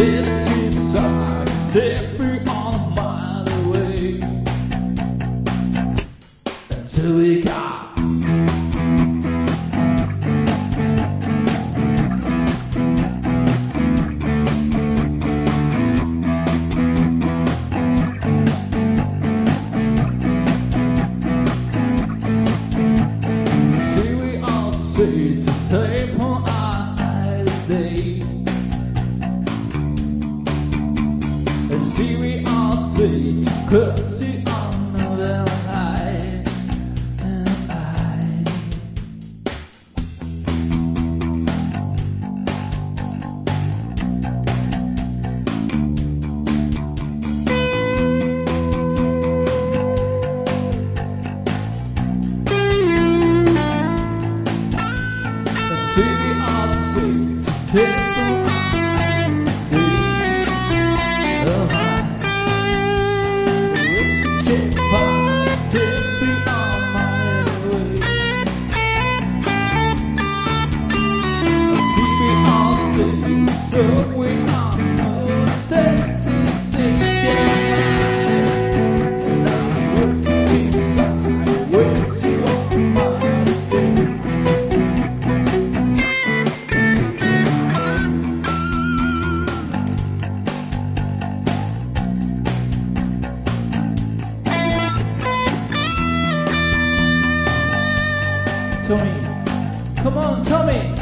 It's inside, every on a mile away. Until we got to sleep on our day, and see we all take courtesy on the night and see we all take together and see the high. It's a check part, every on my way. See we all take, so we all know this is it. And I'm wasting inside, wasting all my Tommy, come on, Tommy.